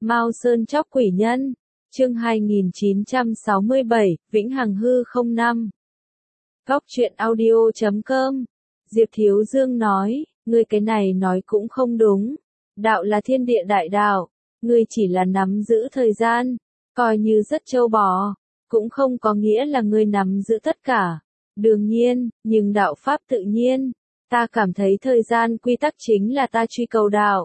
Mao Sơn Chóc Quỷ Nhân, chương 2967, Vĩnh Hằng Hư không 5. Góc truyện audio.com. Diệp Thiếu Dương nói, ngươi cái này nói cũng không đúng. Đạo là thiên địa đại đạo, ngươi chỉ là nắm giữ thời gian, coi như rất trâu bò, cũng không có nghĩa là ngươi nắm giữ tất cả. Đương nhiên, nhưng đạo pháp tự nhiên, ta cảm thấy thời gian quy tắc chính là ta truy cầu đạo.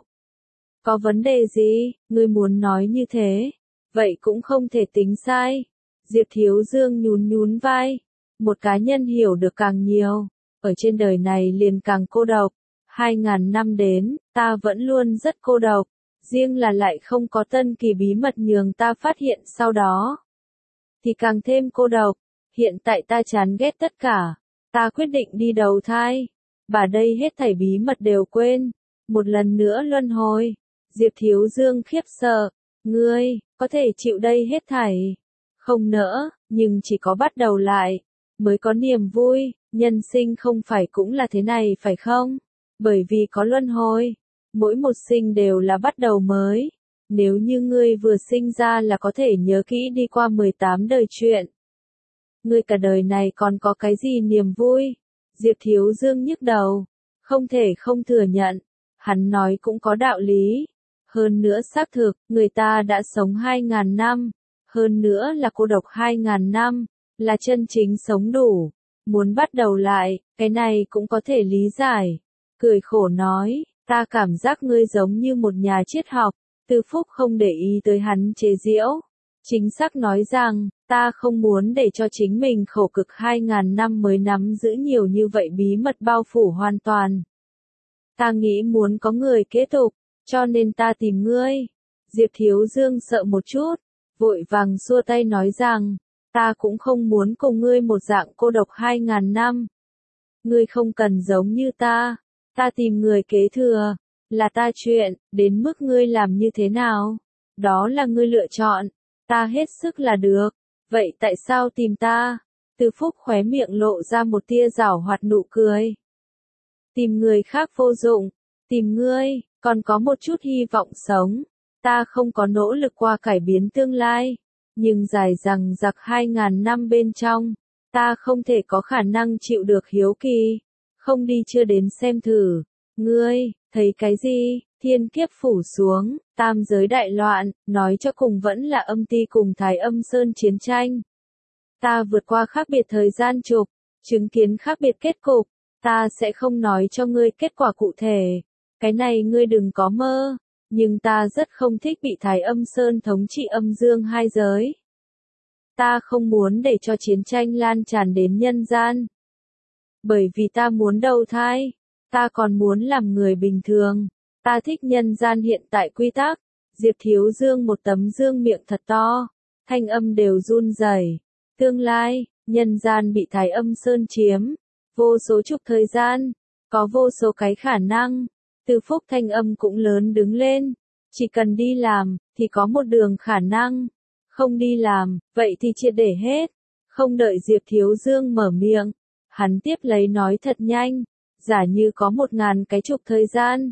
Có vấn đề gì, ngươi muốn nói như thế? Vậy cũng không thể tính sai. Diệp Thiếu Dương nhún nhún vai. Một cá nhân hiểu được càng nhiều, ở trên đời này liền càng cô độc. 2000 năm đến, ta vẫn luôn rất cô độc. Riêng là lại không có tân kỳ bí mật nhường ta phát hiện sau đó. Thì càng thêm cô độc. Hiện tại ta chán ghét tất cả. Ta quyết định đi đầu thai. Bà đây hết thảy bí mật đều quên. Một lần nữa luân hồi. Diệp Thiếu Dương khiếp sợ. Ngươi, có thể chịu đây hết thảy. Không nỡ, nhưng chỉ có bắt đầu lại, mới có niềm vui. Nhân sinh không phải cũng là thế này phải không? Bởi vì có luân hồi. Mỗi một sinh đều là bắt đầu mới. Nếu như ngươi vừa sinh ra là có thể nhớ kỹ đi qua 18 đời chuyện. Ngươi cả đời này còn có cái gì niềm vui? Diệp Thiếu Dương nhức đầu. Không thể không thừa nhận. Hắn nói cũng có đạo lý. Hơn nữa xác thực, người ta đã sống 2000 năm. Hơn nữa là cô độc 2000 năm. Là chân chính sống đủ. Muốn bắt đầu lại, cái này cũng có thể lý giải. Cười khổ nói, ta cảm giác ngươi giống như một nhà triết học. Từ Phúc không để ý tới hắn chế giễu. Chính xác nói rằng, ta không muốn để cho chính mình khổ cực 2000 năm mới nắm giữ nhiều như vậy bí mật bao phủ hoàn toàn. Ta nghĩ muốn có người kế tục, cho nên ta tìm ngươi. Diệp Thiếu Dương sợ một chút, vội vàng xua tay nói rằng, ta cũng không muốn cùng ngươi một dạng cô độc 2000 năm. Ngươi không cần giống như ta tìm người kế thừa, là ta chuyện, đến mức ngươi làm như thế nào, đó là ngươi lựa chọn, ta hết sức là được, vậy tại sao tìm ta? Từ Phúc khóe miệng lộ ra một tia giảo hoạt nụ cười. Tìm người khác vô dụng, tìm ngươi, còn có một chút hy vọng sống, ta không có nỗ lực qua cải biến tương lai, nhưng dài dằng dặc 2000 năm bên trong, ta không thể có khả năng chịu được hiếu kỳ, không đi chưa đến xem thử, ngươi, thấy cái gì, thiên kiếp phủ xuống, tam giới đại loạn, nói cho cùng vẫn là âm ti cùng Thái Âm Sơn chiến tranh. Ta vượt qua khác biệt thời gian trục, chứng kiến khác biệt kết cục, ta sẽ không nói cho ngươi kết quả cụ thể, cái này ngươi đừng có mơ, nhưng ta rất không thích bị Thái Âm Sơn thống trị âm dương hai giới. Ta không muốn để cho chiến tranh lan tràn đến nhân gian. Bởi vì ta muốn đầu thai, ta còn muốn làm người bình thường, ta thích nhân gian hiện tại quy tắc. Diệp Thiếu Dương một tấm dương miệng thật to, thanh âm đều run rẩy. Tương lai, nhân gian bị Thái Âm Sơn chiếm, vô số chục thời gian, có vô số cái khả năng. Từ Phúc thanh âm cũng lớn đứng lên, chỉ cần đi làm, thì có một đường khả năng. Không đi làm, vậy thì triệt để hết. Không đợi Diệp Thiếu Dương mở miệng, hắn tiếp lấy nói thật nhanh, giả như có 1000 cái chục thời gian,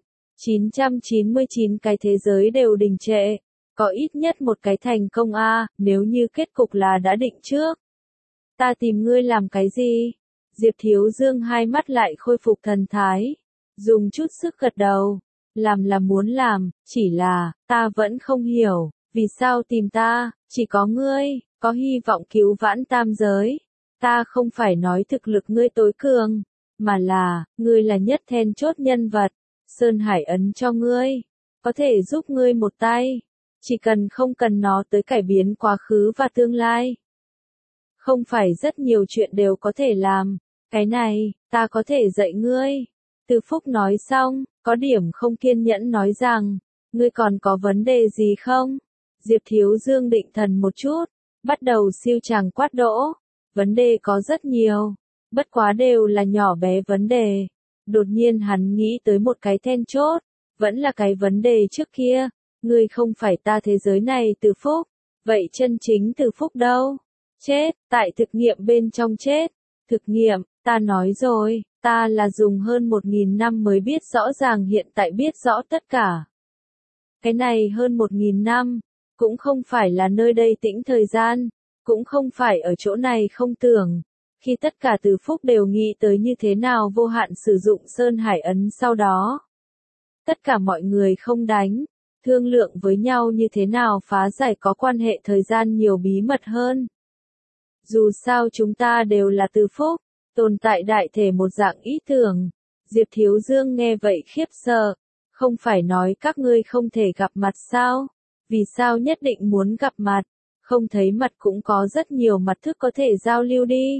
999 cái thế giới đều đình trệ, có ít nhất một cái thành công nếu như kết cục là đã định trước. Ta tìm ngươi làm cái gì? Diệp Thiếu Dương hai mắt lại khôi phục thần thái, dùng chút sức gật đầu, làm là muốn làm, chỉ là, ta vẫn không hiểu, vì sao tìm ta, chỉ có ngươi, có hy vọng cứu vãn tam giới. Ta không phải nói thực lực ngươi tối cường, mà là, ngươi là nhất then chốt nhân vật, Sơn Hải ấn cho ngươi, có thể giúp ngươi một tay, chỉ cần không cần nó tới cải biến quá khứ và tương lai. Không phải rất nhiều chuyện đều có thể làm, cái này, ta có thể dạy ngươi. Từ Phúc nói xong, có điểm không kiên nhẫn nói rằng, ngươi còn có vấn đề gì không? Diệp Thiếu Dương định thần một chút, bắt đầu siêu chàng quát đỗ. Vấn đề có rất nhiều, bất quá đều là nhỏ bé vấn đề. Đột nhiên hắn nghĩ tới một cái then chốt, vẫn là cái vấn đề trước kia, ngươi không phải ta thế giới này Từ Phúc, vậy chân chính Từ Phúc đâu? Chết, tại thực nghiệm bên trong chết. Thực nghiệm, ta nói rồi, ta là dùng hơn 1000 năm mới biết rõ ràng hiện tại biết rõ tất cả. Cái này hơn 1.000 năm, cũng không phải là nơi đây tĩnh thời gian, cũng không phải ở chỗ này không tưởng. Khi tất cả Từ Phúc đều nghĩ tới như thế nào vô hạn sử dụng Sơn Hải Ấn sau đó. Tất cả mọi người không đánh, thương lượng với nhau như thế nào phá giải có quan hệ thời gian nhiều bí mật hơn. Dù sao chúng ta đều là Từ Phúc, tồn tại đại thể một dạng ý tưởng. Diệp Thiếu Dương nghe vậy khiếp sợ, không phải nói các ngươi không thể gặp mặt sao? Vì sao nhất định muốn gặp mặt? Không thấy mặt cũng có rất nhiều mặt thức có thể giao lưu đi.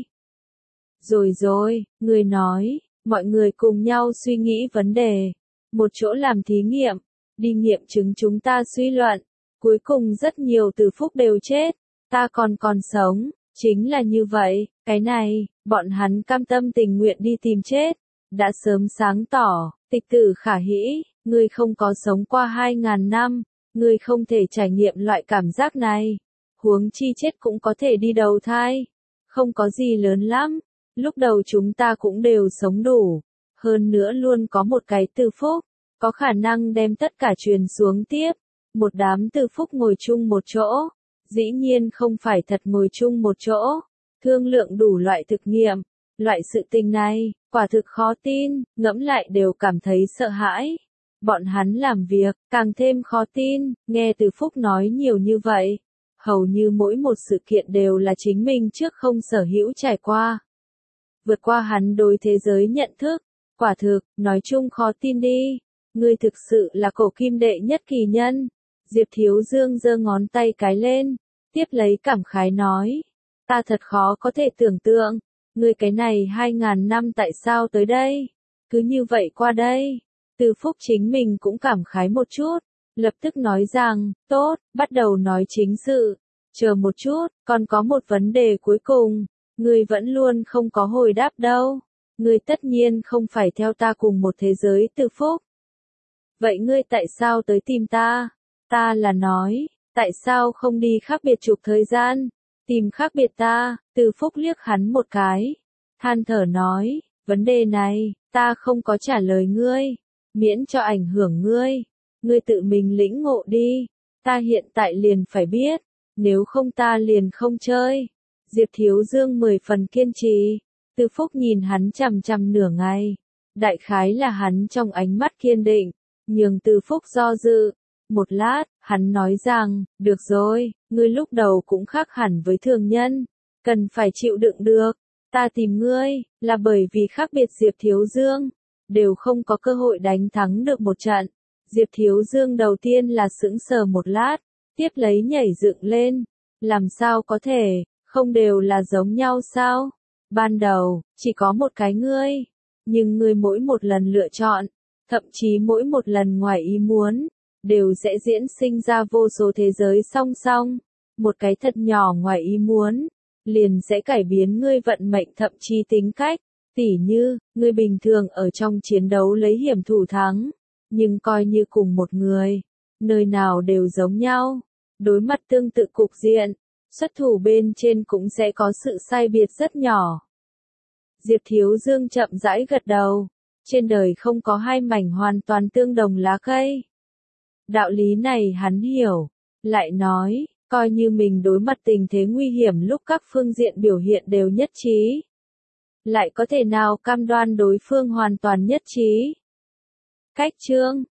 Rồi, người nói, mọi người cùng nhau suy nghĩ vấn đề. Một chỗ làm thí nghiệm, đi nghiệm chứng chúng ta suy luận. Cuối cùng rất nhiều Từ Phúc đều chết, ta còn sống, chính là như vậy, cái này, bọn hắn cam tâm tình nguyện đi tìm chết. Đã sớm sáng tỏ, Tịch Tử Khả Hĩ, ngươi không có sống qua 2.000 năm, ngươi không thể trải nghiệm loại cảm giác này. Huống chi chết cũng có thể đi đầu thai, không có gì lớn lắm. Lúc đầu chúng ta cũng đều sống đủ, hơn nữa luôn có một cái Từ Phúc, có khả năng đem tất cả truyền xuống tiếp. Một đám Từ Phúc ngồi chung một chỗ, dĩ nhiên không phải thật ngồi chung một chỗ, thương lượng đủ loại thực nghiệm. Loại sự tình này, quả thực khó tin, ngẫm lại đều cảm thấy sợ hãi. Bọn hắn làm việc, càng thêm khó tin, nghe Từ Phúc nói nhiều như vậy. Hầu như mỗi một sự kiện đều là chính mình trước không sở hữu trải qua. Vượt qua hắn đối thế giới nhận thức, quả thực, nói chung khó tin đi. Ngươi thực sự là cổ kim đệ nhất kỳ nhân. Diệp Thiếu Dương giơ ngón tay cái lên, tiếp lấy cảm khái nói. Ta thật khó có thể tưởng tượng. Ngươi cái này 2.000 năm tại sao tới đây? Cứ như vậy qua đây. Từ Phúc chính mình cũng cảm khái một chút, lập tức nói rằng, tốt, bắt đầu nói chính sự. Chờ một chút, còn có một vấn đề cuối cùng. Ngươi vẫn luôn không có hồi đáp đâu. Ngươi tất nhiên không phải theo ta cùng một thế giới Từ Phúc. Vậy ngươi tại sao tới tìm ta? Ta là nói, tại sao không đi khác biệt chục thời gian? Tìm khác biệt ta, Từ Phúc liếc hắn một cái. Than thở nói, vấn đề này, ta không có trả lời ngươi. Miễn cho ảnh hưởng ngươi. Ngươi tự mình lĩnh ngộ đi. Ta hiện tại liền phải biết. Nếu không ta liền không chơi. Diệp Thiếu Dương 10 phần kiên trì. Từ Phúc nhìn hắn chằm chằm nửa ngày. Đại khái là hắn trong ánh mắt kiên định. Nhường Từ Phúc do dự. Một lát, hắn nói rằng, được rồi, ngươi lúc đầu cũng khác hẳn với thường nhân. Cần phải chịu đựng được. Ta tìm ngươi, là bởi vì khác biệt Diệp Thiếu Dương. Đều không có cơ hội đánh thắng được một trận. Diệp Thiếu Dương đầu tiên là sững sờ một lát. Tiếp lấy nhảy dựng lên. Làm sao có thể, không đều là giống nhau sao? Ban đầu, chỉ có một cái ngươi. Nhưng ngươi mỗi một lần lựa chọn, thậm chí mỗi một lần ngoài ý muốn, đều sẽ diễn sinh ra vô số thế giới song song. Một cái thật nhỏ ngoài ý muốn, liền sẽ cải biến ngươi vận mệnh thậm chí tính cách. Tỉ như, ngươi bình thường ở trong chiến đấu lấy hiểm thủ thắng, nhưng coi như cùng một người, nơi nào đều giống nhau. Đối mặt tương tự cục diện, xuất thủ bên trên cũng sẽ có sự sai biệt rất nhỏ. Diệp Thiếu Dương chậm rãi gật đầu. Trên đời không có hai mảnh hoàn toàn tương đồng lá cây. Đạo lý này hắn hiểu. Lại nói, coi như mình đối mặt tình thế nguy hiểm lúc các phương diện biểu hiện đều nhất trí. Lại có thể nào cam đoan đối phương hoàn toàn nhất trí? Cách chương